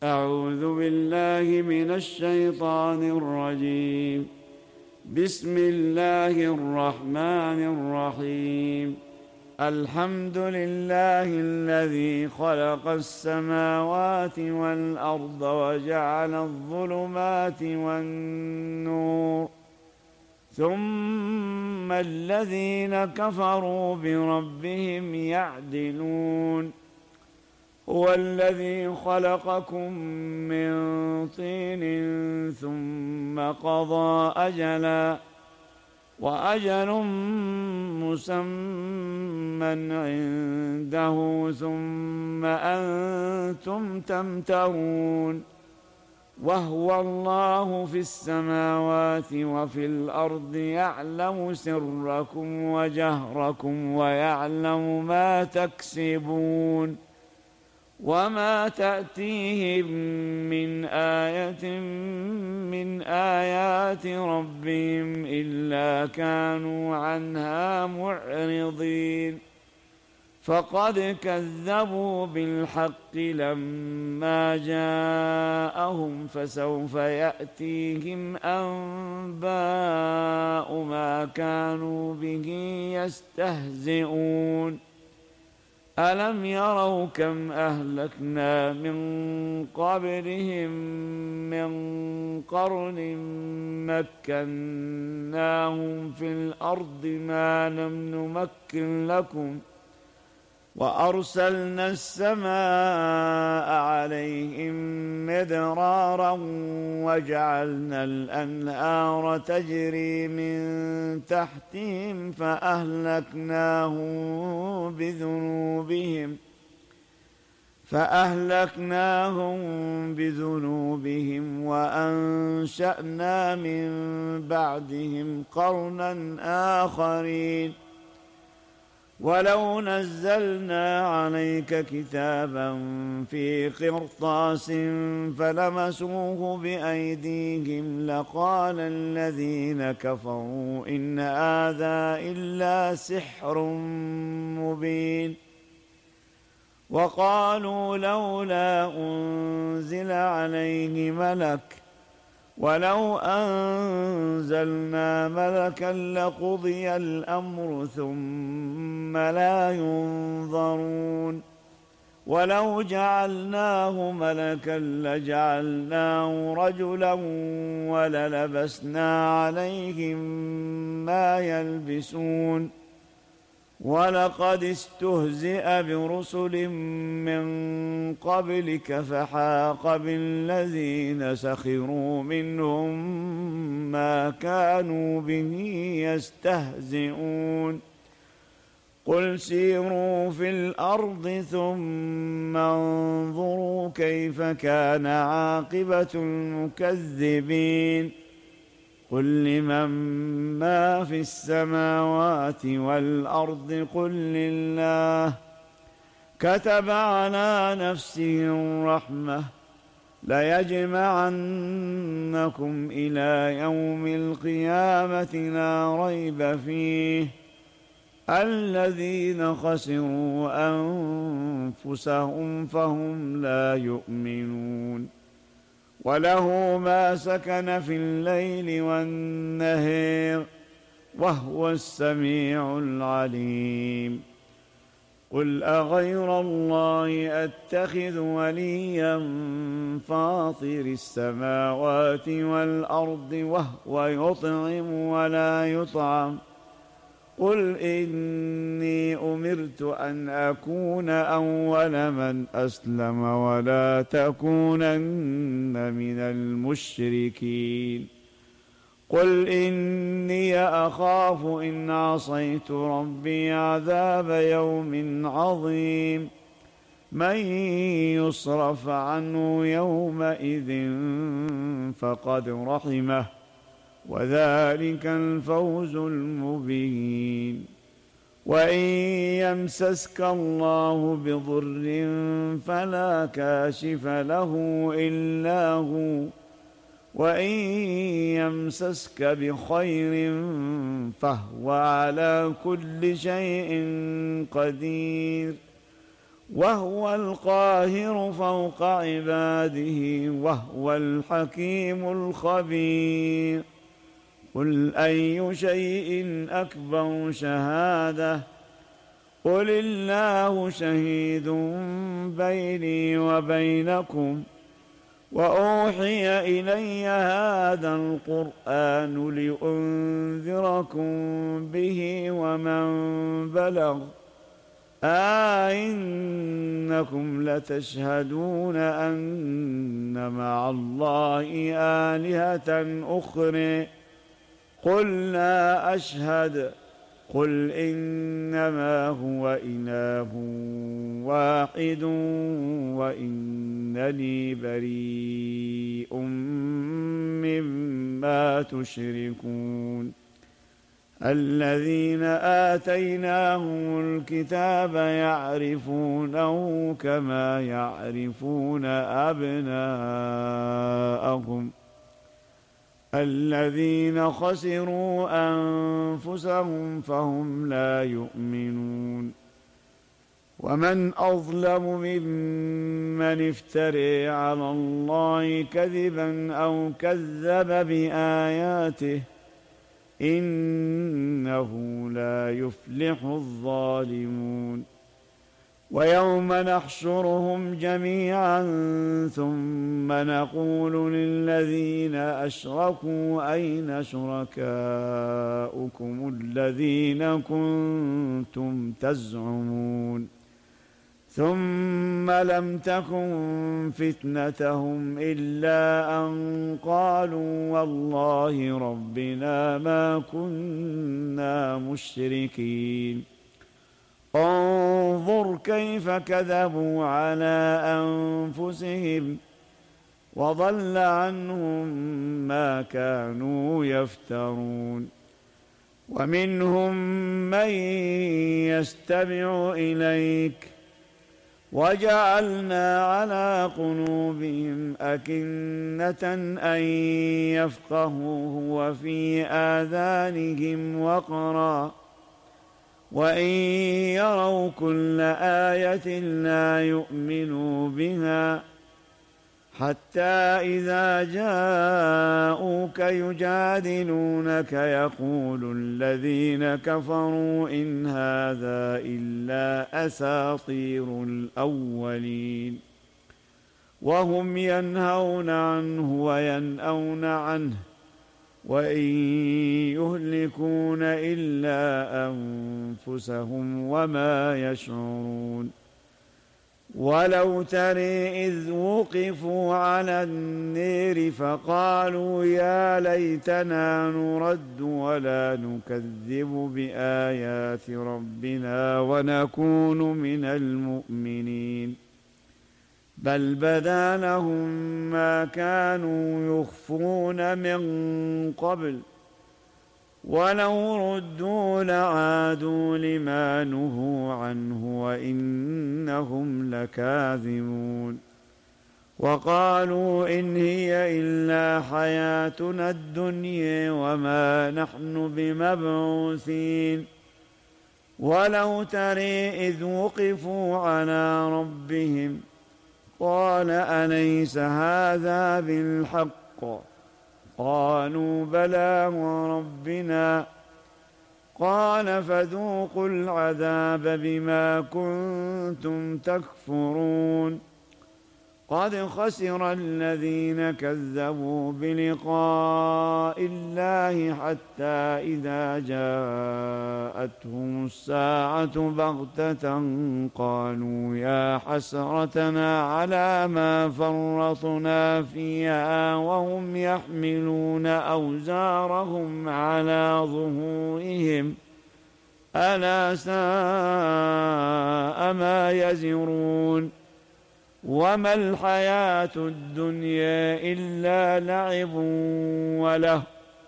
أعوذ بالله من الشيطان الرجيم. بسم الله الرحمن الرحيم. الحمد لله الذي خلق السماوات والأرض وجعل الظلمات والنور، ثم الذين كفروا بربهم يعدلون. هو الذي خلقكم من طين ثم قضى أجلا، وأجل مسمى عنده، ثم أنتم تمترون. وهو الله في السماوات وفي الأرض، يعلم سركم وجهركم ويعلم ما تكسبون. وما تأتيهم من آية من آيات ربهم إلا كانوا عنها معرضين. فقد كذبوا بالحق لما جاءهم، فسوف يأتيهم أنباء ما كانوا به يستهزئون. ألم يروا كم أهلكنا من قبلهم من قرن مكناهم في الأرض ما لم نمكن لكم، وأرسلنا السماء عليهم مدرارا، وجعلنا الأنهار تجري من تحتهم فأهلكناهم بذنوبهم وأنشأنا من بعدهم قرنا آخرين. ولو نزلنا عليك كتابا في قرطاس فلمسوه بأيديهم لقال الذين كفروا إن هذا إلا سحر مبين. وقالوا لولا أنزل عليه ملك، ولو أنزلنا ملكا لقضي الأمر ثم لا ينظرون. ولو جعلناه ملكا لجعلناه رجلا وللبسنا عليهم ما يلبسون. ولقد استهزئ برسل من قبلك فحاق بالذين سخروا منهم ما كانوا به يستهزئون. قل سيروا في الأرض ثم انظروا كيف كان عاقبة المكذبين. قل لمن ما في السماوات والأرض قل لله. كتب على نفسه الرحمة ليجمعنكم إلى يوم القيامة لا ريب فيه. الذين خسروا أنفسهم فهم لا يؤمنون. وله ما سكن في الليل والنهار وهو السميع العليم. قل أغير الله أتخذ وليا فاطر السماوات والأرض وهو يطعم ولا يطعم. قل إني أمرت أن أكون أول من أسلم ولا تكونن من المشركين. قل إني أخاف إن عصيت ربي عذاب يوم عظيم. من يصرف عنه يومئذ فقد رحمه، وذلك الفوز المبين. وإن يمسسك الله بضر فلا كاشف له إلا هو، وإن يمسسك بخير فهو على كل شيء قدير. وهو القاهر فوق عباده وهو الحكيم الخبير. قل أي شيء أكبر شهادة قل الله شهيد بيني وبينكم وأوحي إلي هذا القرآن لأنذركم به ومن بلغ أئنكم لتشهدون أن مع الله آلهة أخرى قل لا أشهد قل إنما هو إله واحد وإنني بريء مما تشركون. الذين آتيناهم الكتاب يعرفونه كما يعرفون أبناءهم الذين خسروا أنفسهم فهم لا يؤمنون. ومن أظلم ممن افترى على الله كذبا أو كذب بآياته إنه لا يفلح الظالمون. ويوم نحشرهم جميعا ثم نقول للذين أشركوا أين شركاؤكم الذين كنتم تزعمون ثم لم تكن فتنتهم إلا أن قالوا والله ربنا ما كنا مشركين. انظر كيف كذبوا على أنفسهم وضل عنهم ما كانوا يفترون. ومنهم من يستمع إليك وجعلنا على قلوبهم أكنة أن يفقهوه وفي آذانهم وقرا وإن يروا كل آية لا يؤمنوا بها حتى إذا جاءوك يجادلونك يقول الذين كفروا إن هذا إلا أساطير الأولين وهم ينهون عنه وينأون عنه وإن يهلكون إلا أنفسهم وما يشعرون. ولو ترى إذ وقفوا على النار فقالوا يا ليتنا نرد ولا نكذب بآيات ربنا ونكون من المؤمنين بل بدا لهم ما كانوا يخفون من قبل ولو ردوا لعادوا لما نهوا عنه وإنهم لكاذبون. وقالوا إن هي إلا حياتنا الدنيا وما نحن بمبعوثين. ولو ترى إذ وقفوا على ربهم قال أليس هذا بالحق قالوا بلى وربنا قال فذوقوا العذاب بما كنتم تكفرون. قد خسر الذين كذبوا بلقاء الله حتى إذا جاءتهم الساعة بغتة قالوا يا حسرتنا على ما فرطنا فيها وهم يحملون أوزارهم على ظهورهم ألا ساء ما يزرون. وما الحياة الدنيا إلا لعب وله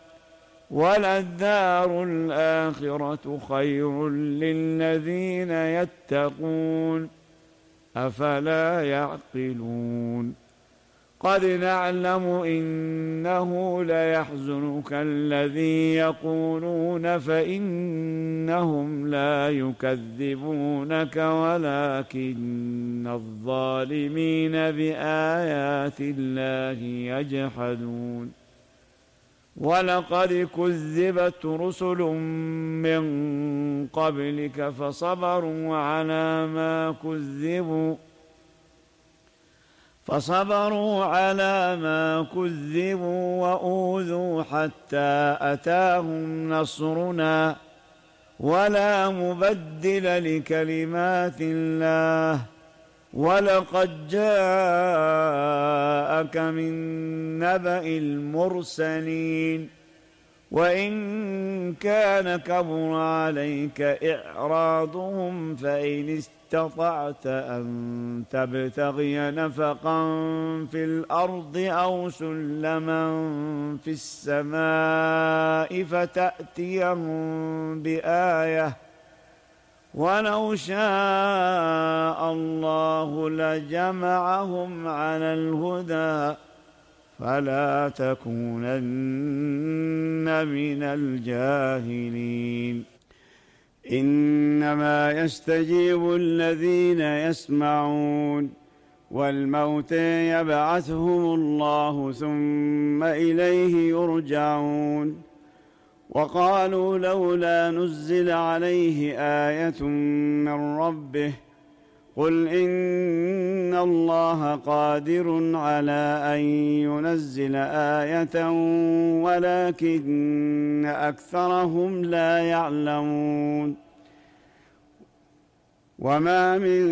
وللدار الآخرة خير للذين يتقون أفلا يعقلون. قد نعلم إنه ليحزنك الذي يقولون فإنهم لا يكذبونك ولكن الظالمين بآيات الله يجحدون ولقد كذبت رسل من قبلك فصبروا على ما كذبوا وأوذوا حتى أتاهم نصرنا ولا مبدل لكلمات الله ولقد جاءك من نبأ المرسلين وإن كان كبر عليك إعراضهم فإن استطعت أن تبتغي نفقا في الأرض أو سلما في السماء فتأتيهم بآية ولو شاء الله لجمعهم على الهدى فلا تكونن من الجاهلين إنما يستجيب الذين يسمعون والموتى يبعثهم الله ثم إليه يرجعون وقالوا لولا نزل عليه آية من ربه قل إن الله قادر على أن ينزل آية ولكن أكثرهم لا يعلمون وما من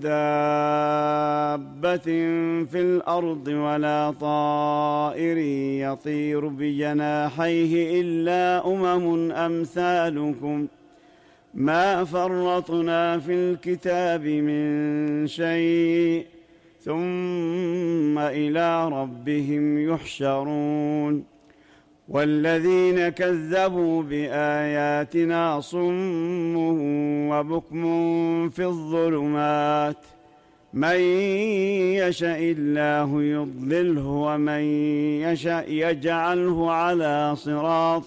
دابة في الأرض ولا طائر يطير بجناحيه إلا أمثالكم ما فرطنا في الكتاب من شيء ثم إلى ربهم يحشرون والذين كذبوا بآياتنا صم وبكم في الظلمات من يشاء الله يضلله ومن يشاء يجعله على صراط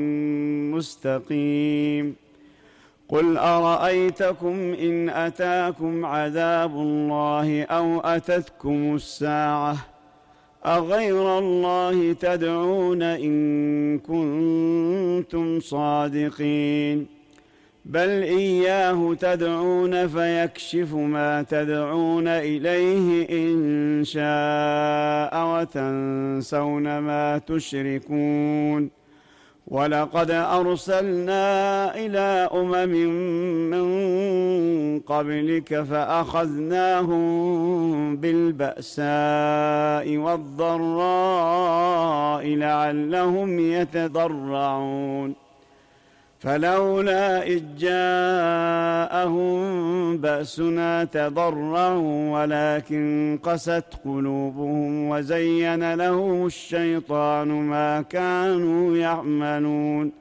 مستقيم قل أرأيتكم إن أتاكم عذاب الله أو أتتكم الساعة أغير الله تدعون إن كنتم صادقين بل إياه تدعون فيكشف ما تدعون إليه إن شاء وتنسون ما تشركون ولقد أرسلنا إلى من قبلك فأخذناهم بالبأساء والضراء لعلهم يتضرعون فلولا إذ جاءهم بأسنا تضرعوا ولكن قست قلوبهم وزين لهم الشيطان ما كانوا يعملون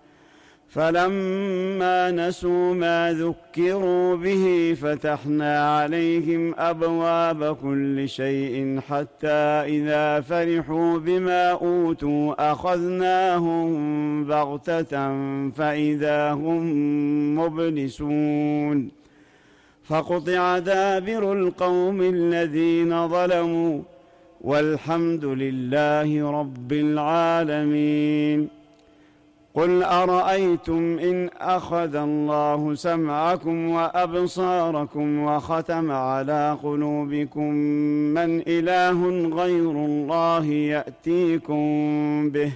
فلما نسوا ما ذكروا به فتحنا عليهم أبواب كل شيء حتى إذا فرحوا بما أوتوا أخذناهم بغتة فإذا هم مبلسون فقطع دابر القوم الذين ظلموا والحمد لله رب العالمين قل أرأيتم إن أخذ الله سمعكم وأبصاركم وختم على قلوبكم من إله غير الله يأتيكم به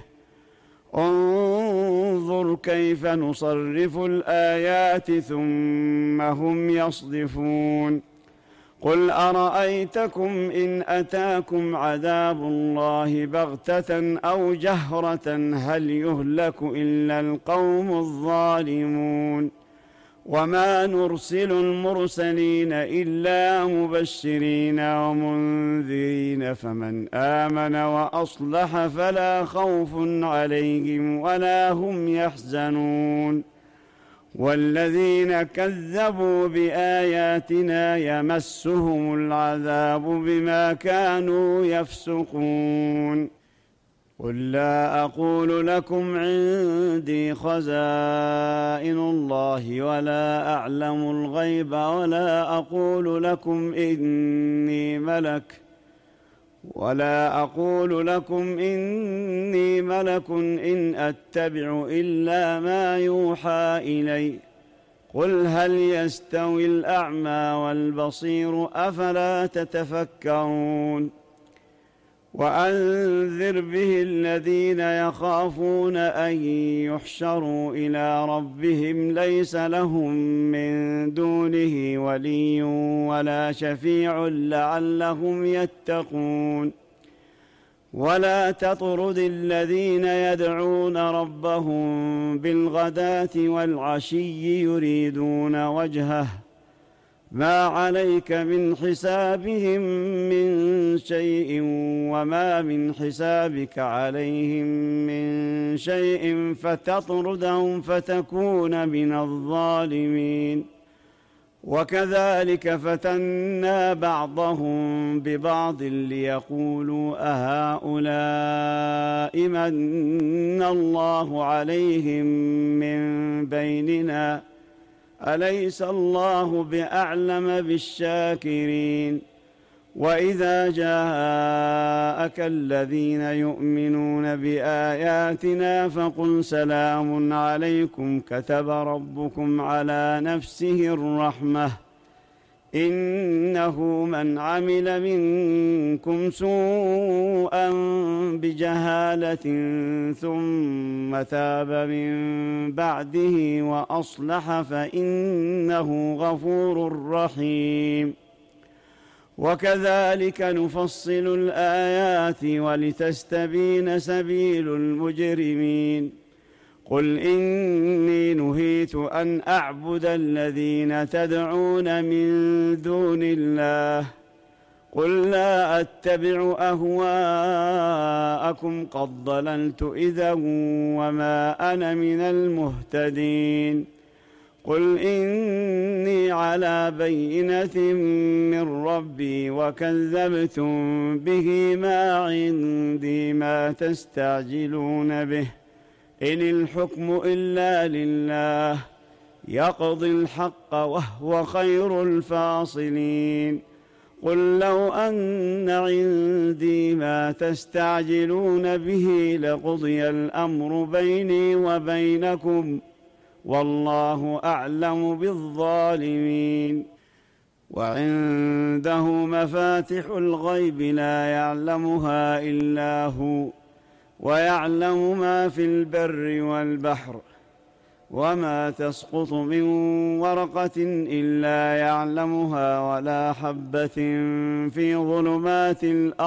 انظر كيف نصرف الآيات ثم هم يصدفون قل أرأيتكم إن أتاكم عذاب الله بغتة أو جهرة هل يهلك إلا القوم الظالمون وما نرسل المرسلين إلا مبشرين ومنذرين فمن آمن وأصلح فلا خوف عليهم ولا هم يحزنون والذين كذبوا بآياتنا يمسهم العذاب بما كانوا يفسقون قل لا أقول لكم عندي خزائن الله ولا أعلم الغيب ولا أقول لكم إني ملك إن أتبع إلا ما يوحى إلي قل هل يستوي الأعمى والبصير أفلا تتفكرون وأنذر به الذين يخافون أن يحشروا إلى ربهم ليس لهم من دونه ولي ولا شفيع لعلهم يتقون ولا تطرد الذين يدعون ربهم بالغداة والعشي يريدون وجهه ما عليك من حسابهم من شيء وما من حسابك عليهم من شيء فتطردهم فتكون من الظالمين وكذلك فتنا بعضهم ببعض ليقولوا أهؤلاء من الله عليهم من بيننا أليس الله بأعلم بالشاكرين وإذا جاءك الذين يؤمنون بآياتنا فقل سلام عليكم كتب ربكم على نفسه الرحمة إنه من عمل منكم سوءا بجهالة ثم تاب من بعده وأصلح فإنه غفور رحيم وكذلك نفصل الآيات ولتستبين سبيل المجرمين قل إني نهيت أن أعبد الذين تدعون من دون الله قل لا أتبع أهواءكم قد ضللت إذا وما أنا من المهتدين قل إني على بينة من ربي وكذبتم به ما عندي ما تستعجلون به إن الحكم إلا لله يقضي الحق وهو خير الفاصلين قل لو أن عندي ما تستعجلون به لقضي الأمر بيني وبينكم والله أعلم بالظالمين وعنده مفاتح الغيب لا يعلمها إلا هو ويعلم ما في البر والبحر وما تسقط من ورقة إلا يعلمها ولا حبة في ظلمات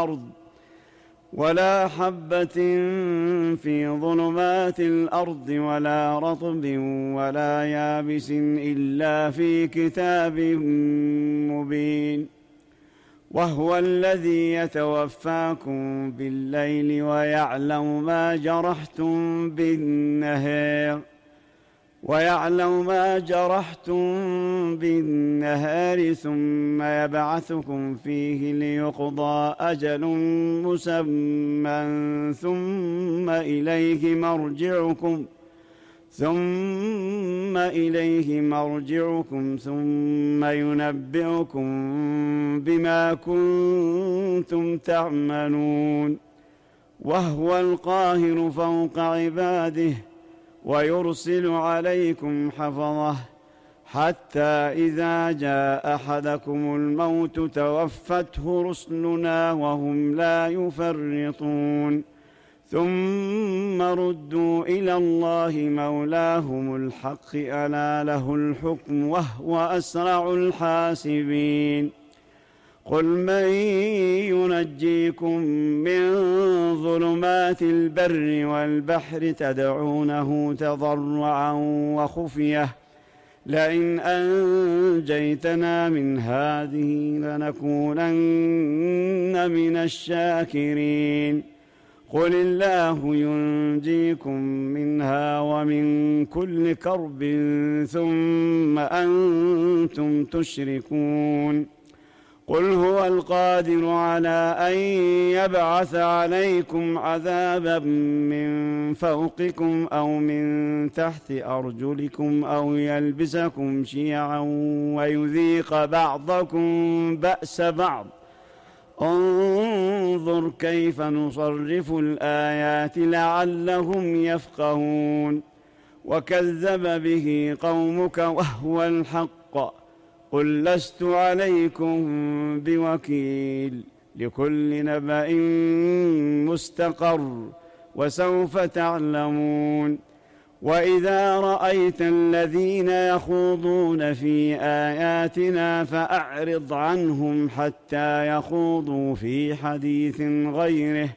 الأرض ولا رطب ولا يابس إلا في كتاب مبين وهو الذي يتوفاكم بالليل ويعلم ما جرحتم بالنهار ثم يبعثكم فيه ليقضى أجل مسمى ثم إليه مرجعكم ثم ينبئكم بما كنتم تعملون وهو القاهر فوق عباده ويرسل عليكم حفظه حتى إذا جاء أحدكم الموت توفته رسلنا وهم لا يفرطون ثم ردوا إلى الله مولاهم الحق ألا له الحكم وهو أسرع الحاسبين قل من ينجيكم من ظلمات البر والبحر تدعونه تضرعا وخفية لئن أنجيتنا من هذه لنكونن من الشاكرين قل الله ينجيكم منها ومن كل كرب ثم أنتم تشركون قل هو القادر على أن يبعث عليكم عذابا من فوقكم أو من تحت أرجلكم أو يلبسكم شيعا ويذيق بعضكم بأس بعض انظر كيف نصرف الآيات لعلهم يفقهون وكذب به قومك وهو الحق قل لست عليكم بوكيل لكل نبأ مستقر وسوف تعلمون وإذا رأيت الذين يخوضون في آياتنا فأعرض عنهم حتى يخوضوا في حديث غيره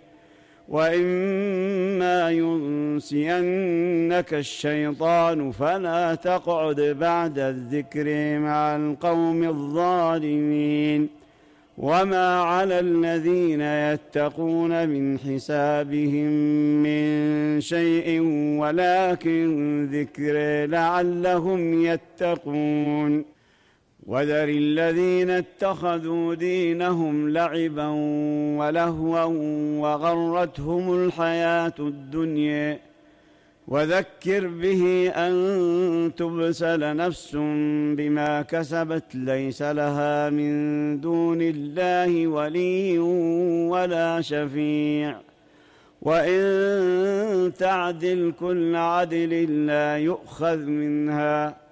وإما ينسينك الشيطان فلا تقعد بعد الذكر مع القوم الظالمين وما على الذين يتقون من حسابهم من شيء ولكن ذكر لعلهم يتقون وذر الذين اتخذوا دينهم لعبا ولهوا وغرتهم الحياة الدنيا وذكر به أن تبسل نفس بما كسبت ليس لها من دون الله ولي ولا شفيع وإن تعدل كل عدل لا يؤخذ منها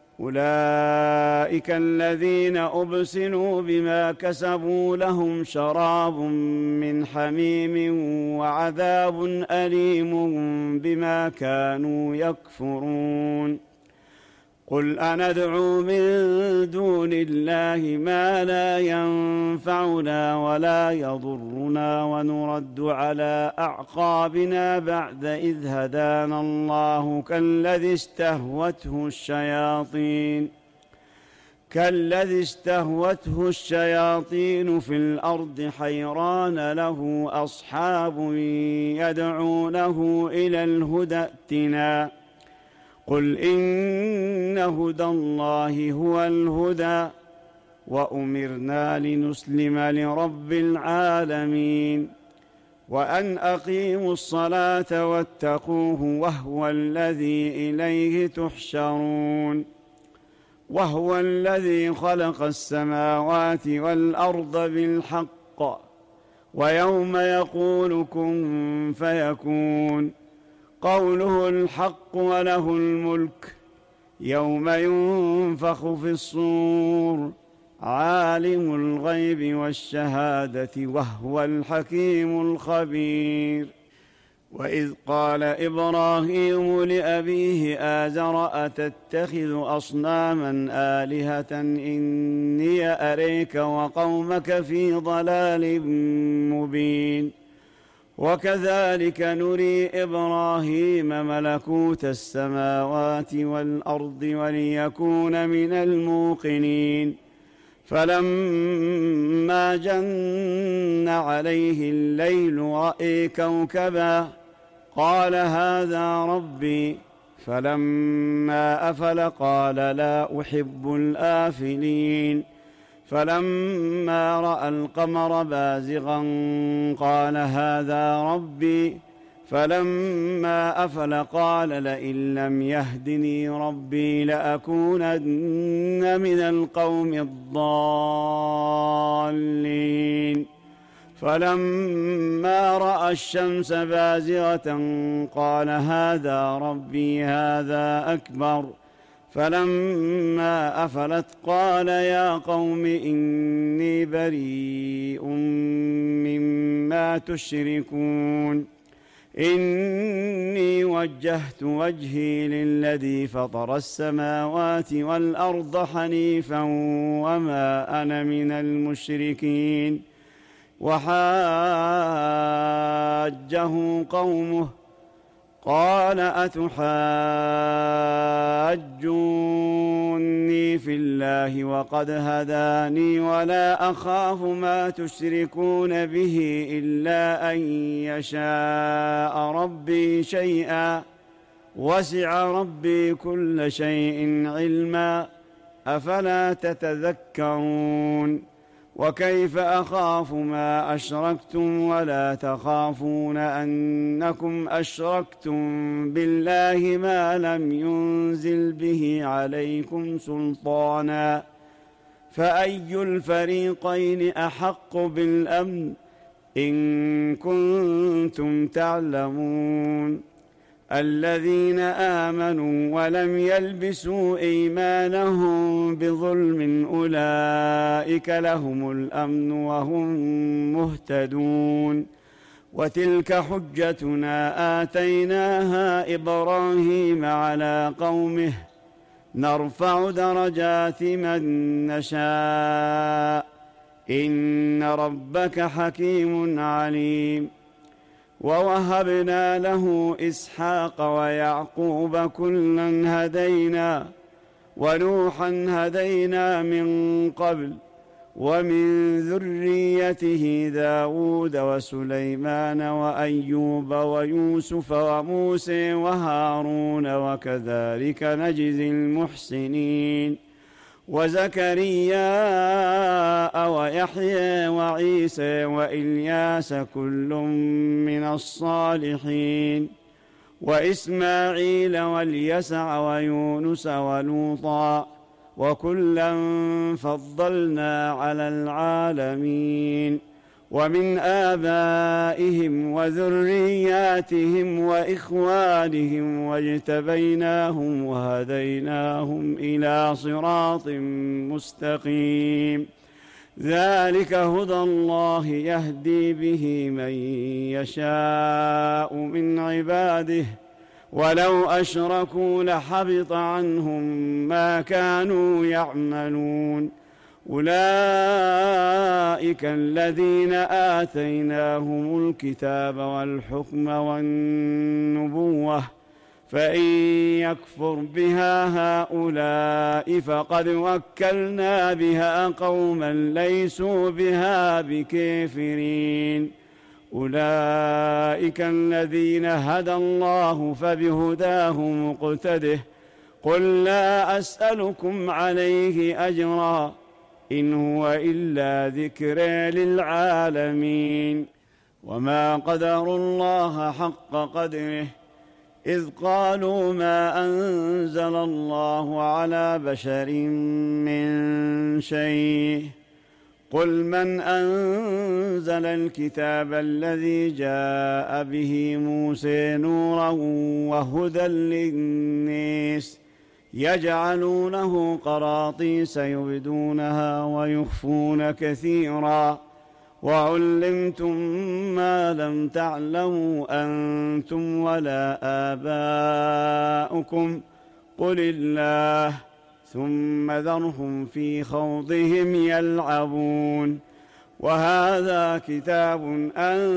أولئك الذين أبسلوا بما كسبوا لهم شراب من حميم وعذاب أليم بما كانوا يكفرون قل أندعو من دون الله ما لا ينفعنا ولا يضرنا ونرد على أعقابنا بعد إذ هدانا الله كالذي استهوته الشياطين في الأرض حيران له أصحاب يدعونه إلى الهدى ائتنا قل إن هدى الله هو الهدى وأمرنا لنسلم لرب العالمين وأن أقيموا الصلاة واتقوه وهو الذي إليه تحشرون وهو الذي خلق السماوات والأرض بالحق ويوم يقول كن فيكون قوله الحق وله الملك يوم ينفخ في الصور عالم الغيب والشهادة وهو الحكيم الخبير وإذ قال إبراهيم لأبيه آزر أتتخذ أصناما آلهة إني أريك وقومك في ضلال مبين وكذلك نري إبراهيم ملكوت السماوات والأرض وليكون من الموقنين فلما جن عليه الليل رأى كوكبا قال هذا ربي فلما أفل قال لا أحب الآفلين فلما رأى القمر بازغا قال هذا ربي فلما أفل قال لئن لم يهدني ربي لأكونن من القوم الضالين فلما رأى الشمس بازغة قال هذا ربي هذا أكبر فلما أفلت قال يا قوم إني بريء مما تشركون إني وجهت وجهي للذي فطر السماوات والأرض حنيفا وما أنا من المشركين وحاجه قومه قال أتحاجوني في الله وقد هداني ولا أخاف ما تشركون به إلا أن يشاء ربي شيئا وسع ربي كل شيء علما أفلا تتذكرون وكيف أخاف ما أشركتم ولا تخافون أنكم أشركتم بالله ما لم ينزل به عليكم سلطانا فأي الفريقين أحق بالأمن إن كنتم تعلمون الذين آمنوا ولم يلبسوا إيمانهم بظلم أولئك لهم الأمن وهم مهتدون وتلك حجتنا آتيناها إبراهيم على قومه نرفع درجات من نشاء إن ربك حكيم عليم ووهبنا له إسحاق ويعقوب كلا هدينا ونوحا هدينا من قبل ومن ذريته داود وسليمان وأيوب ويوسف وموسى وهارون وكذلك نجزي المحسنين وزكريا ويحيى وعيسى وإلياس كل من الصالحين وإسماعيل واليسع ويونس ولوطا وكلا فضلنا على العالمين ومن آبائهم وذرياتهم وإخوانهم واجتبيناهم وهديناهم إلى صراط مستقيم ذلك هدى الله يهدي به من يشاء من عباده ولو أشركوا لحبط عنهم ما كانوا يعملون أولئك الذين آتيناهم الكتاب والحكم والنبوة فإن يكفر بها هؤلاء فقد وكلنا بها قوما ليسوا بها بكافرين أولئك الذين هدى الله فبهداه مقتده قل لا أسألكم عليه أجرا إن هو إلا ذكرى للعالمين وما قدروا الله حق قدره إذ قالوا ما أنزل الله على بشر من شيء قل من أنزل الكتاب الذي جاء به موسى نورا وهدى للناس يجعلونه قراطيس يبدونها ويخفون كثيرا وعلمتم ما لم تعلموا أنتم ولا آباؤكم قل الله ثم ذرهم في خوضهم يلعبون وهذا كتاب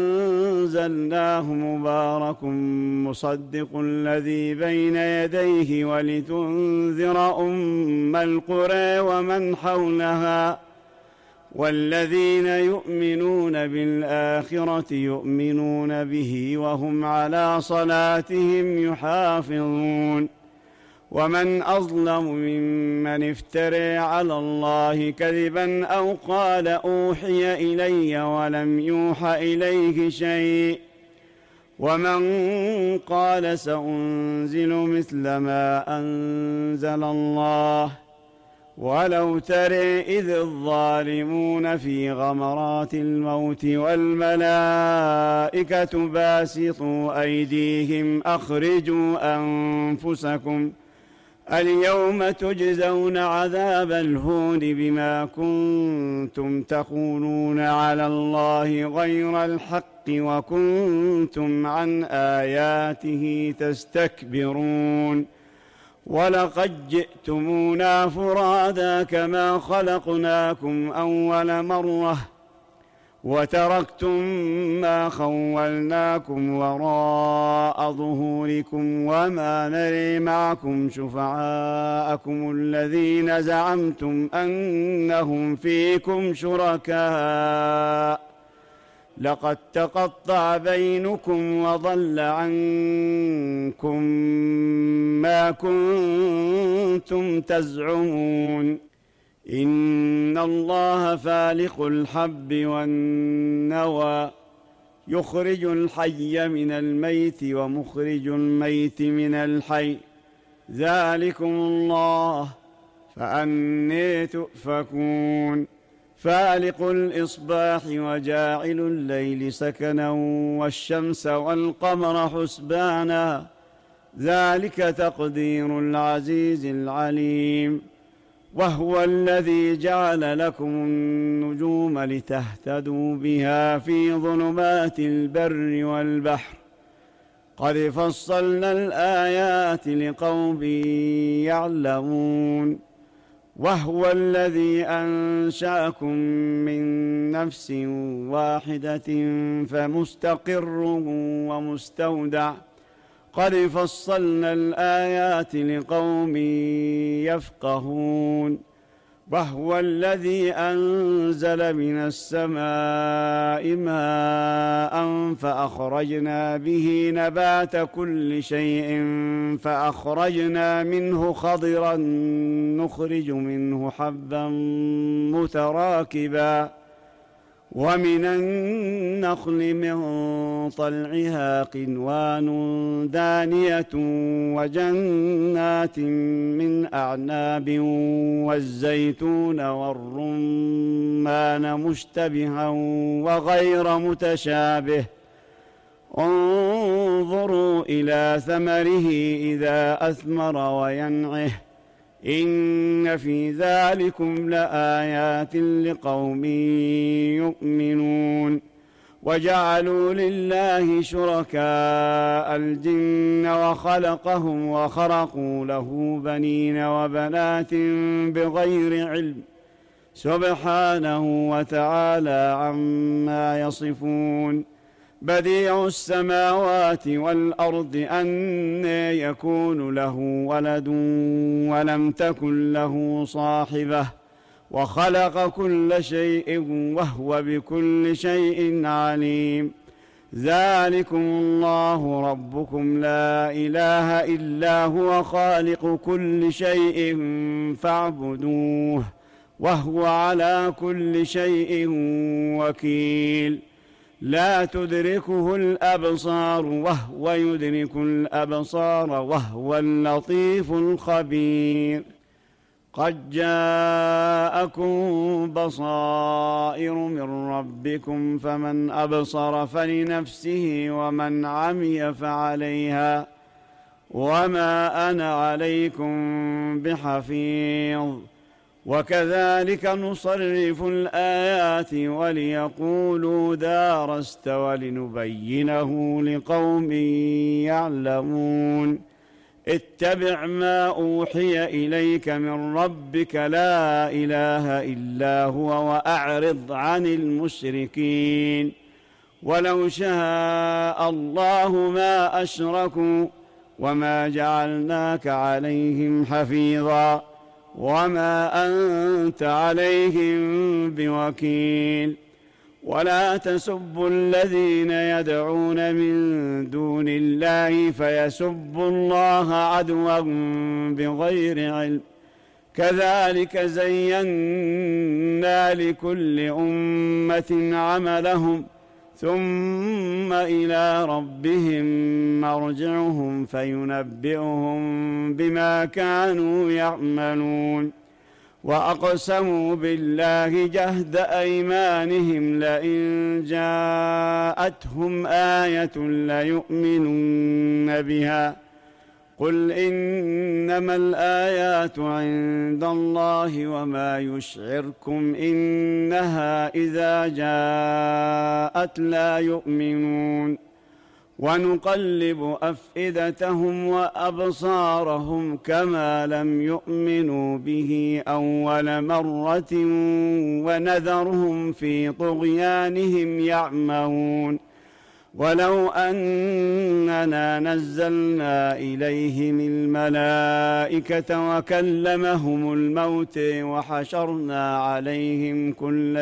أنزلناه مبارك مصدق الذي بين يديه ولتنذر أم القرى ومن حولها والذين يؤمنون بالآخرة يؤمنون به وهم على صلاتهم يحافظون ومن أظلم ممن افترى على الله كذبا أو قال أوحي إلي ولم يوح إليه شيء ومن قال سأنزل مثل ما أنزل الله ولو ترى إذ الظالمون في غمرات الموت والملائكة باسطوا أيديهم أخرجوا أنفسكم اليوم تجزون عذاب الهون بما كنتم تقولون على الله غير الحق وكنتم عن آياته تستكبرون ولقد جئتمونا فرادا كما خلقناكم أول مرة وتركتم ما خولناكم وراء ظهوركم وما نري معكم شفعاءكم الذين زعمتم أنهم فيكم شركاء لقد تقطع بينكم وضل عنكم ما كنتم تزعمون إن الله فالق الحب والنوى يخرج الحي من الميت ومخرج الميت من الحي ذلكم الله فأني تؤفكون فالق الإصباح وجاعل الليل سكنا والشمس والقمر حسبانا ذلك تقدير العزيز العليم وهو الذي جعل لكم النجوم لتهتدوا بها في ظلمات البر والبحر قد فصلنا الآيات لقوم يعلمون وهو الذي أنشأكم من نفس واحدة فمستقر ومستودع قد فصلنا الآيات لقوم يفقهون وهو الذي أنزل من السماء ماء فأخرجنا به نبات كل شيء فأخرجنا منه خضرا نخرج منه حبا متراكبا ومن النخل من طلعها قنوان دانية وجنات من أعناب والزيتون والرمان مشتبها وغير متشابه انظروا إلى ثمره إذا أثمر وينعه إن في ذلكم لآيات لقوم يؤمنون وجعلوا لله شركاء الجن وخلقهم وخرقوا له بنين وبنات بغير علم سبحانه وتعالى عما يصفون بديع السماوات والأرض أنى يكون له ولد ولم تكن له صاحبة وخلق كل شيء وهو بكل شيء عليم ذلكم الله ربكم لا إله إلا هو خالق كل شيء فاعبدوه وهو على كل شيء وكيل لا تدركه الأبصار وهو يدرك الأبصار وهو اللطيف الخبير قد جاءكم بصائر من ربكم فمن أبصر فلنفسه ومن عمي فعليها وما أنا عليكم بحفيظ وكذلك نصرف الآيات وليقولوا درست ولنبينه لقوم يعلمون اتبع ما أوحي إليك من ربك لا إله إلا هو وأعرض عن المشركين ولو شاء الله ما أشركوا وما جعلناك عليهم حفيظا وما أنت عليهم بوكيل ولا تسبوا الذين يدعون من دون الله فيسبوا الله عدوا بغير علم كذلك زينا لكل أمة عملهم ثم إلى ربهم مرجعهم فينبئهم بما كانوا يعملون وأقسموا بالله جهد أيمانهم لئن جاءتهم آية ليؤمنن بها قل إنما الآيات عند الله وما يشعركم إنها إذا جاءت لا يؤمنون ونقلب أفئدتهم وأبصارهم كما لم يؤمنوا به أول مرة ونذرهم في طغيانهم يعمهون ولو أننا نزلنا إليهم الملائكة وكلمهم الموت وحشرنا عليهم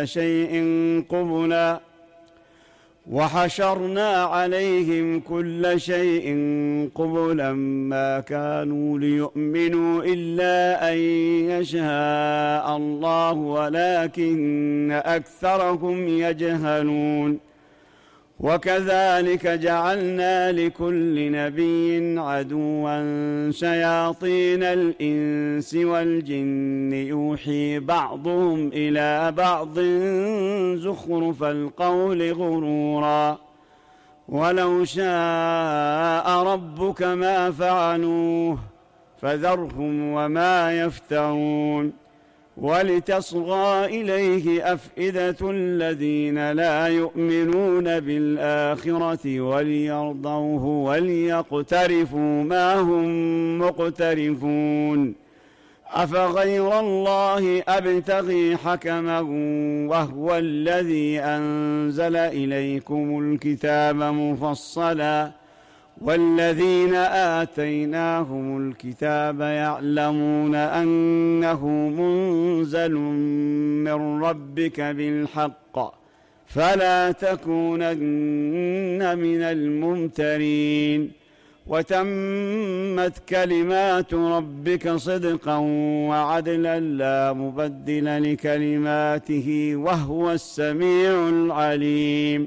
كل شيء قبلا ما كانوا ليؤمنوا إلا أن يشاء الله ولكن أكثرهم يجهلون وكذلك جعلنا لكل نبي عدوا شياطين الإنس والجن يوحي بعضهم إلى بعض زخرف القول غرورا ولو شاء ربك ما فعلوه فذرهم وما يفترون ولتصغى إليه أفئدة الذين لا يؤمنون بالآخرة وليرضوه وليقترفوا ما هم مقترفون أفغير الله أبتغي حكما وهو الذي أنزل إليكم الكتاب مفصلا والذين آتيناهم الكتاب يعلمون أنه منزل من ربك بالحق فلا تكونن من الممترين وتمت كلمات ربك صدقا وعدلا لا مبدل لكلماته وهو السميع العليم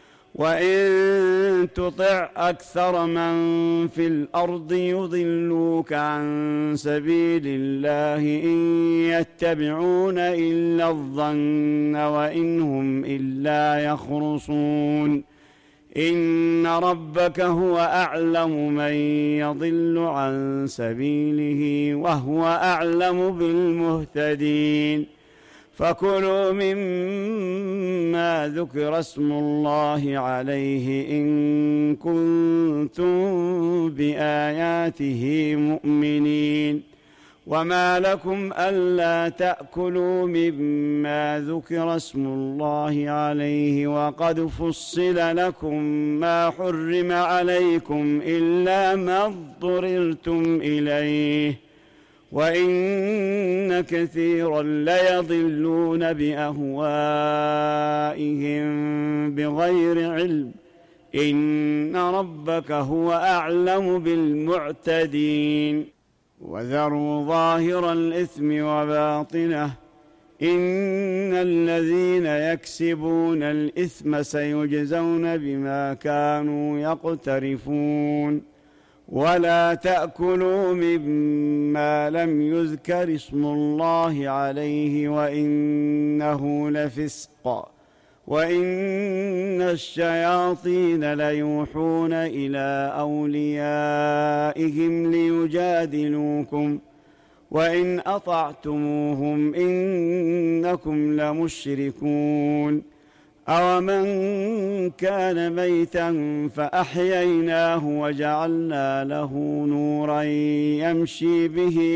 وإن تطع أكثر من في الأرض يضلوك عن سبيل الله إن يتبعون إلا الظن وإن هم إلا يخرصون إن ربك هو أعلم من يضل عن سبيله وهو أعلم بالمهتدين فكلوا مما ذكر اسم الله عليه إن كنتم بآياته مؤمنين وما لكم ألا تأكلوا مما ذكر اسم الله عليه وقد فصل لكم ما حرم عليكم إلا ما اضطررتم إليه وإن كثيرا ليضلون بأهوائهم بغير علم إن ربك هو أعلم بالمعتدين وذروا ظاهر الإثم وباطنه إن الذين يكسبون الإثم سيجزون بما كانوا يقترفون ولا تأكلوا مما لم يذكر اسم الله عليه وإنه لفسق وإن الشياطين ليوحون إلى أوليائهم ليجادلوكم وإن أطعتموهم إنكم لمشركون أومن كان ميتا فأحييناه وجعلنا له نورا يمشي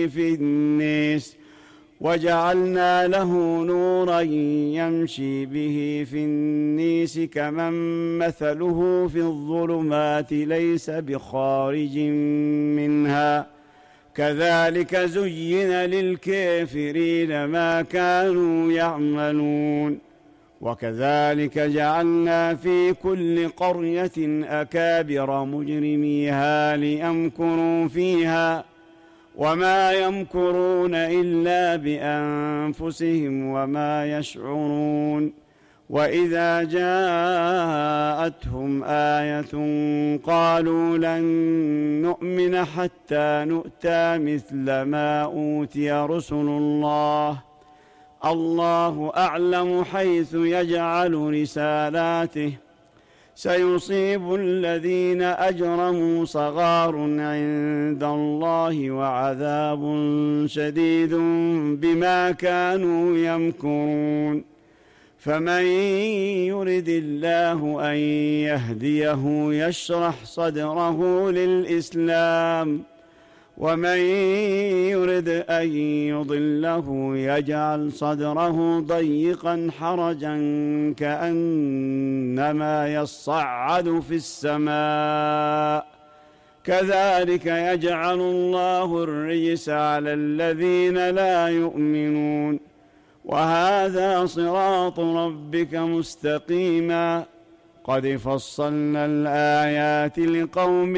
به في النيس كمن مثله في الظلمات ليس بخارج منها كذلك زين للكافرين ما كانوا يعملون وكذلك جعلنا في كل قرية أكابر مجرميها ليمكروا فيها وما يمكرون إلا بأنفسهم وما يشعرون وإذا جاءتهم آية قالوا لن نؤمن حتى نؤتى مثل ما أوتي رسل الله أعلم حيث يجعل رسالاته سيصيب الذين أجرموا صغار عند الله وعذاب شديد بما كانوا يمكرون فمن يرد الله أن يهديه يشرح صدره للإسلام، ومن يرد أن يضله يجعل صدره ضيقا حرجا كأنما يصعد في السماء، كذلك يجعل الله الرجس على الذين لا يؤمنون. وهذا صراط ربك مستقيما، قد فصلنا الآيات لقوم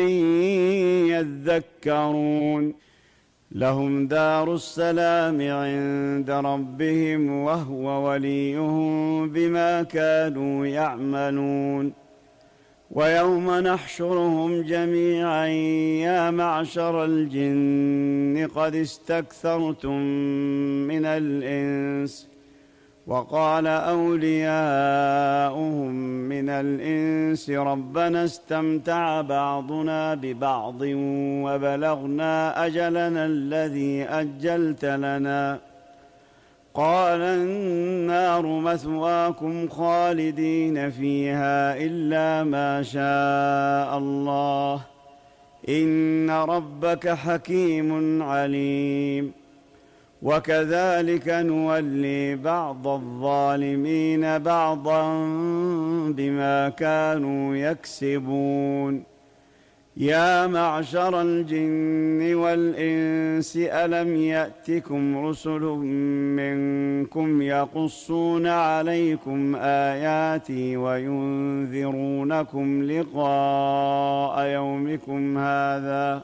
يذكرون. لهم دار السلام عند ربهم وهو وليهم بما كانوا يعملون. ويوم نحشرهم جميعا يا معشر الجن قد استكثرتم من الإنس، وقال أولياؤهم من الإنس ربنا استمتع بعضنا ببعض وبلغنا أجلنا الذي أجلت لنا، قال النار مثواكم خالدين فيها إلا ما شاء الله، إن ربك حكيم عليم. وكذلك نولي بعض الظالمين بعضا بما كانوا يكسبون. يا معشر الجن والإنس ألم يأتكم رسل منكم يقصون عليكم آياتي وينذرونكم لقاء يومكم هذا؟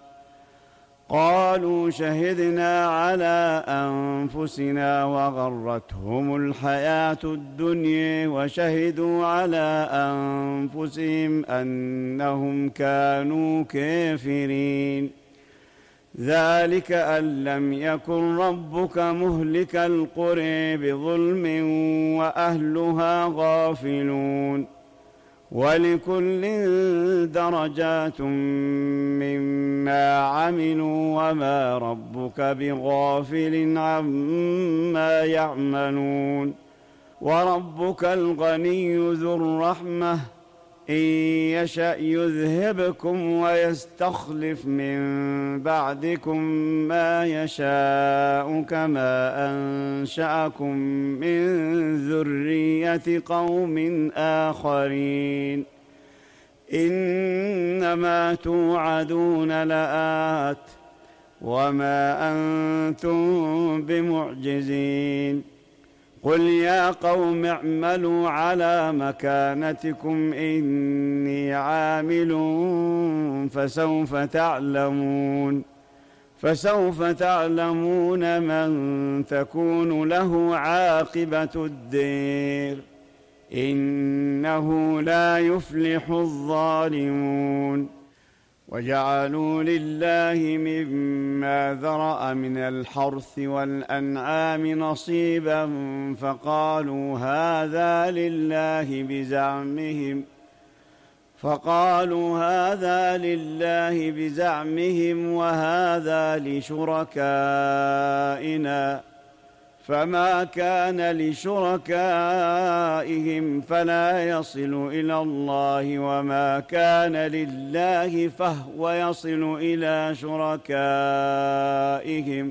قالوا شهدنا على أنفسنا وغرتهم الحياة الدنيا وشهدوا على أنفسهم أنهم كانوا كافرين. ذلك أن لم يكن ربك مهلك القرى بظلم وأهلها غافلون، ولكل درجات مما عملوا وما ربك بغافل عما يعملون. وربك الغني ذو الرحمة، إن يشأ يذهبكم ويستخلف من بعدكم ما يشاء كما أنشأكم من ذرية قوم آخرين. إنما توعدون لآت وما أنتم بمعجزين. قل يا قوم اعملوا على مكانتكم إني عامل فسوف تعلمون من تكون له عاقبة الدير، إنه لا يفلح الظالمون. وجعلوا لله مما ذرأ من الحرث والأنعام نصيبا فقالوا هذا لله بزعمهم وهذا لشركائنا، فما كان لشركائهم فلا يصل إلى الله، وما كان لله فهو يصل إلى شركائهم،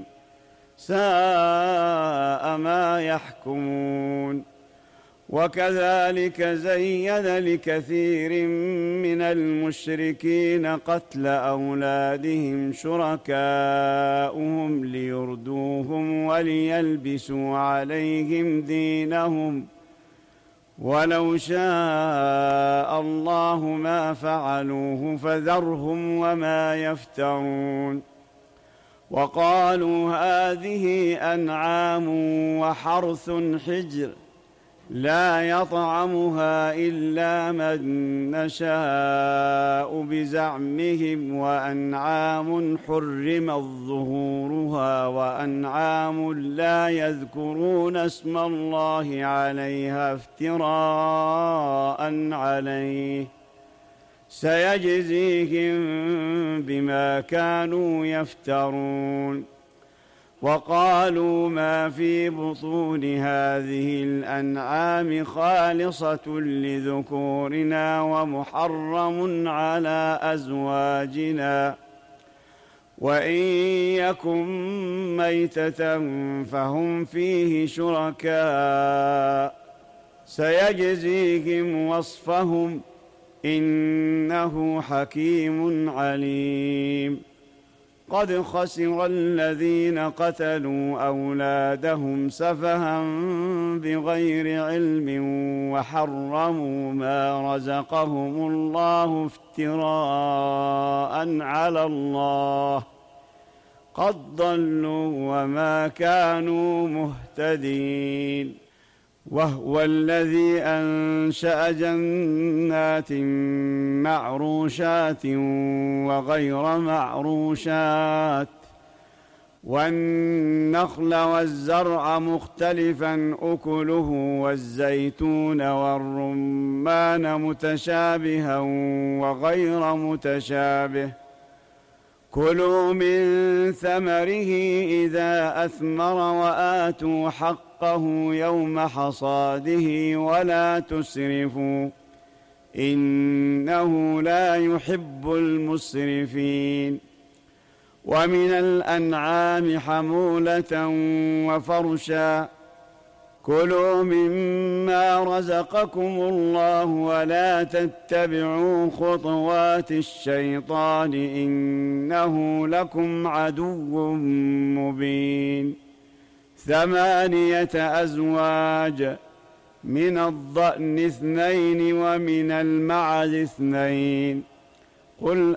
ساء ما يحكمون. وكذلك زين لكثير من المشركين قتل أولادهم شركاؤهم ليردوهم وليلبسوا عليهم دينهم، ولو شاء الله ما فعلوه فذرهم وما يفترون. وقالوا هذه أنعام وحرث حجر لا يطعمها إلا من نشاء بزعمهم، وأنعام حرمت ظهورها وأنعام لا يذكرون اسم الله عليها افتراء عليه، سيجزيهم بما كانوا يفترون. وقالوا ما في بطون هذه الأنعام خالصة لذكورنا ومحرم على أزواجنا وإن يكن ميتة فهم فيه شركاء سيجزيهم وصفهم إنه حكيم عليم. قد خسر الذين قتلوا أولادهم سفها بغير علم وحرموا ما رزقهم الله افتراء على الله قد ضلوا وما كانوا مهتدين. وهو الذي أنشأ جنات معروشات وغير معروشات والنخل والزرع مختلفا أكله والزيتون والرمان متشابها وغير متشابه كلوا من ثمره إذا أثمر وآتوا حقه يوم حصاده ولا تسرفوا إنه لا يحب المسرفين. ومن الأنعام حمولة وفرشا كلوا مما رزقكم الله ولا تتبعوا خطوات الشيطان إنه لكم عدو مبين. 8 أزواج من الضأن 2 ومن المعز 2 قل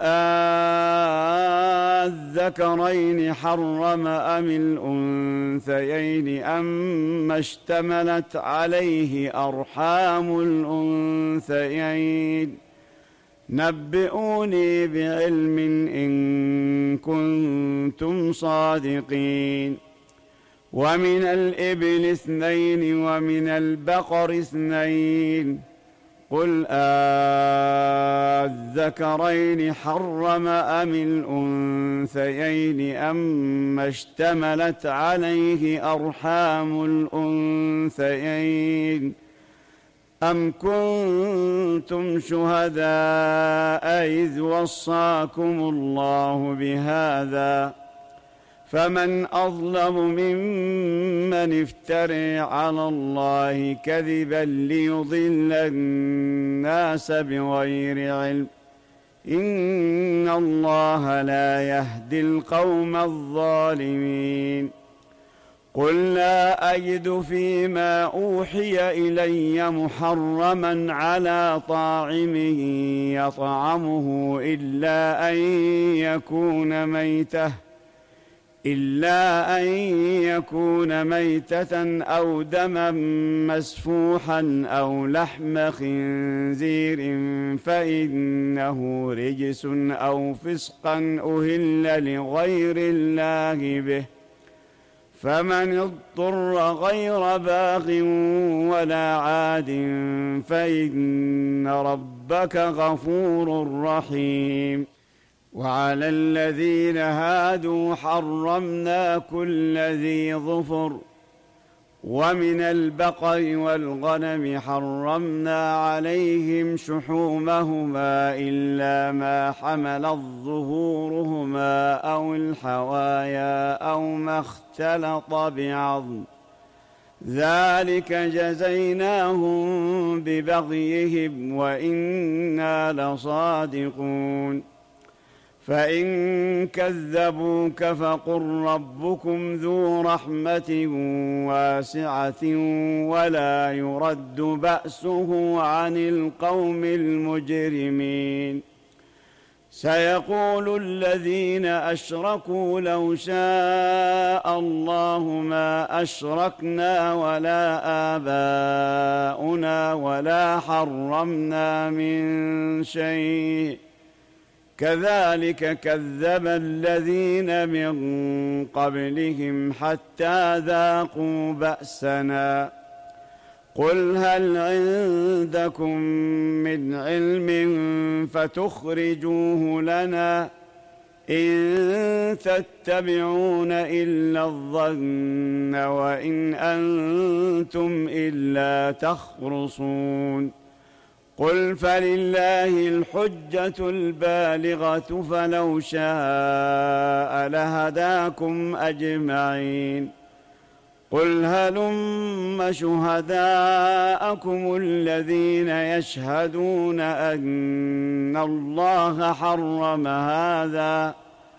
الذكرين حرم أم الأنثيين أما اشتملت عليه أرحام الأنثيين نبئوني بعلم إن كنتم صادقين. ومن الإبل 2 ومن البقر 2 قل الذكرين حرم أم الأنثيين أما اشتملت عليه أرحام الأنثيين أم كنتم شهداء إذ وصاكم الله بهذا فمن أظلم ممن افترى على الله كذبا ليضل الناس بغير علم إن الله لا يهدي القوم الظالمين. قل لا أجد فيما أوحي إلي محرما على طاعم يطعمه إلا أن يكون ميتة أو دما مسفوحا أو لحم خنزير فإنه رجس أو فسقا أهل لغير الله به فمن اضطر غير باغ ولا عاد فإن ربك غفور رحيم. وعلى الذين هادوا حرمنا كل ذي ظفر ومن البقر والغنم حرمنا عليهم شحومهما إلا ما حملت ظهورهما أو الحوايا أو ما اختلط بعظم ذلك جزيناهم ببغيهم وإنا لصادقون. فإن كذبوك فقل ربكم ذو رحمة واسعة ولا يرد بأسه عن القوم المجرمين. سيقول الذين أشركوا لو شاء الله ما أشركنا ولا آباؤنا ولا حرمنا من شيء كذلك كذب الذين من قبلهم حتى ذاقوا بأسنا قل هل عندكم من علم فتخرجوه لنا إن تتبعون إلا الظن وإن أنتم إلا تخرصون قل فلله الحجة البالغة فلو شاء لهداكم أجمعين قل هلم شهداءكم الذين يشهدون أن الله حرم هذا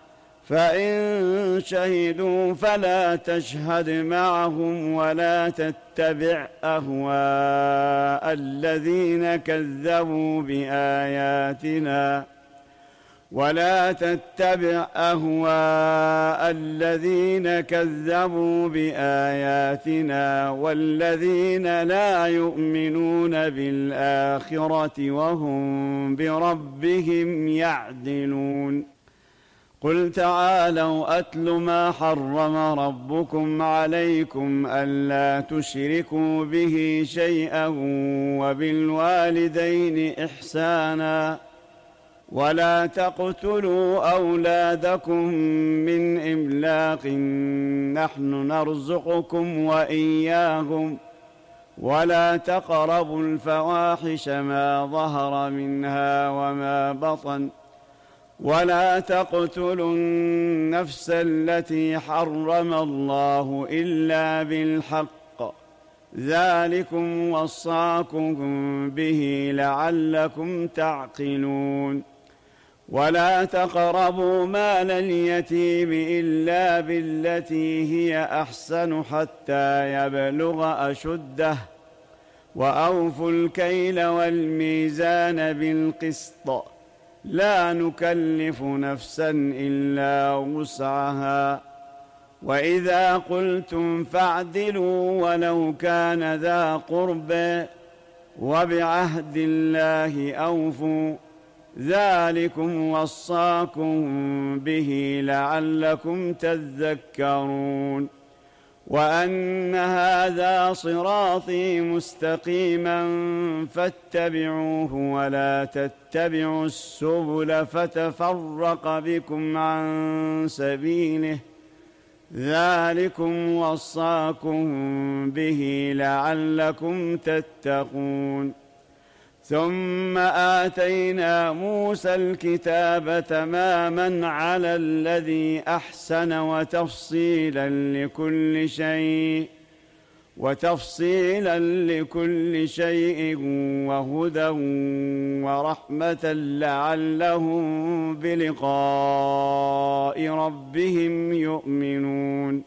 فإن شهدوا فلا تشهد معهم ولا تتبع أهواء الذين كذبوا بآياتنا والذين لا يؤمنون بالآخرة وهم بربهم يعدلون قل تعالوا أتل ما حرم ربكم عليكم ألا تشركوا به شيئا وبالوالدين إحسانا ولا تقتلوا أولادكم من إملاق نحن نرزقكم وإياهم ولا تقربوا الفواحش ما ظهر منها وما بطن ولا تقتلوا النفس التي حرم الله إلا بالحق ذلكم وصاكم به لعلكم تعقلون ولا تقربوا مال اليتيم إلا بالتي هي أحسن حتى يبلغ أشده وأوفوا الكيل والميزان بالقسط لا نكلف نفسا إلا وسعها وإذا قلتم فاعدلوا ولو كان ذا قربى وبعهد الله أوفوا ذلكم وصاكم به لعلكم تذكرون وأن هذا صراطي مستقيما فاتبعوه ولا تتبعوا السبل فتفرق بكم عن سبيله ذلكم وصاكم به لعلكم تتقون ثم آتينا موسى الكتاب تماما على الذي أحسن وتفصيلا لكل شيء وهدى ورحمة لعلهم بلقاء ربهم يؤمنون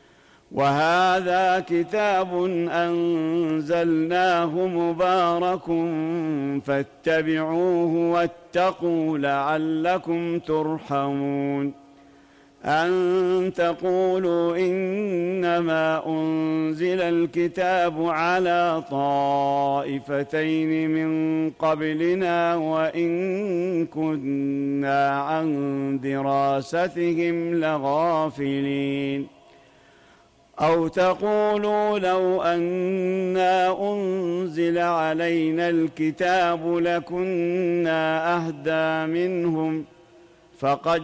وهذا كتاب أنزلناه مبارك فاتبعوه واتقوا لعلكم ترحمون أن تقولوا إنما أنزل الكتاب على طائفتين من قبلنا وإن كنا عن دراستهم لغافلين أو تقولوا لو أنا أنزل علينا الكتاب لكنا أهدى منهم فقد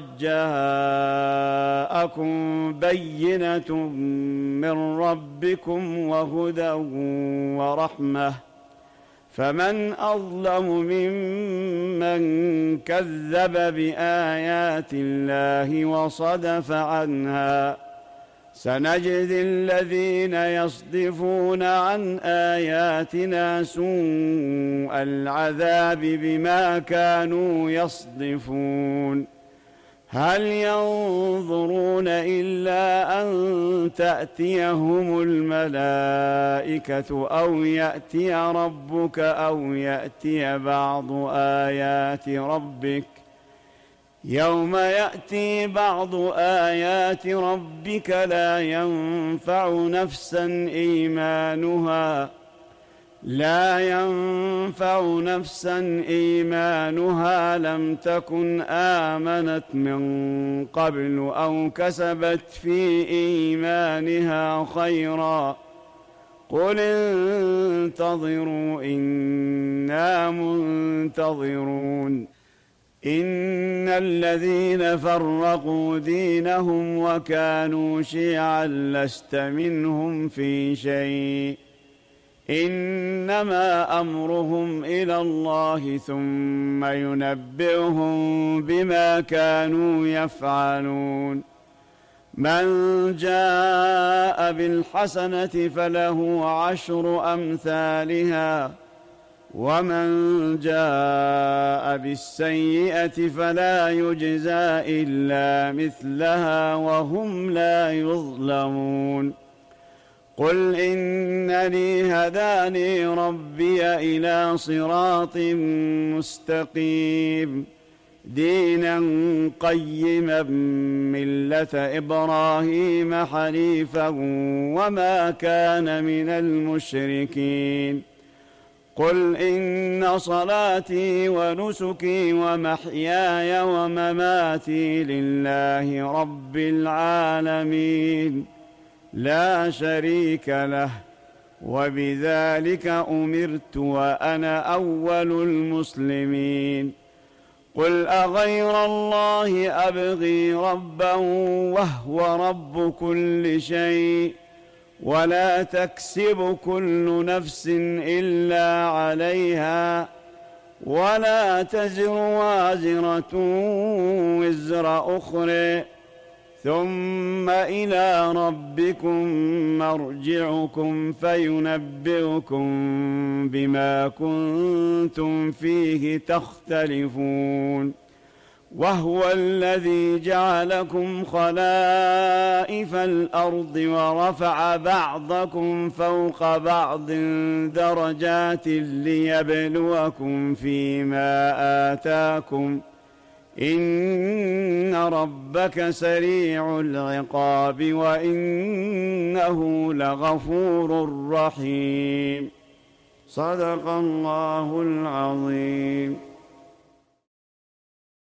جاءكم بينة من ربكم وهدى ورحمة فمن أظلم ممن كذب بآيات الله وصدف عنها سنجزي الذين يصدفون عن آياتنا سوء العذاب بما كانوا يصدفون هل ينظرون إلا أن تأتيهم الملائكة أو يأتي ربك أو يأتي بعض آيات ربك يوم يأتي بعض آيات ربك لا ينفع نفسا إيمانها لم تكن آمنت من قبل أو كسبت في إيمانها خيرا قل انتظروا إنا منتظرون إن الذين فرقوا دينهم وكانوا شيعا لست منهم في شيء إنما أمرهم إلى الله ثم ينبئهم بما كانوا يفعلون من جاء بالحسنة فله 10 أمثالها ومن جاء بالسيئة فلا يجزى إلا مثلها وهم لا يظلمون قل إنني هداني ربي إلى صراط مستقيم دينا قيما ملة إبراهيم حنيفا وما كان من المشركين قل إن صلاتي ونسكي ومحياي ومماتي لله رب العالمين لا شريك له وبذلك أمرت وأنا أول المسلمين قل أغير الله أبغي ربا وهو رب كل شيء ولا تكسب كل نفس إلا عليها ولا تزر وازرة وزر أخرى ثم إلى ربكم مرجعكم فينبئكم بما كنتم فيه تختلفون وهو الذي جعلكم خلائف الأرض ورفع بعضكم فوق بعض درجات ليبلوكم فيما آتاكم إن ربك سريع العقاب وإنه لغفور رحيم صدق الله العظيم.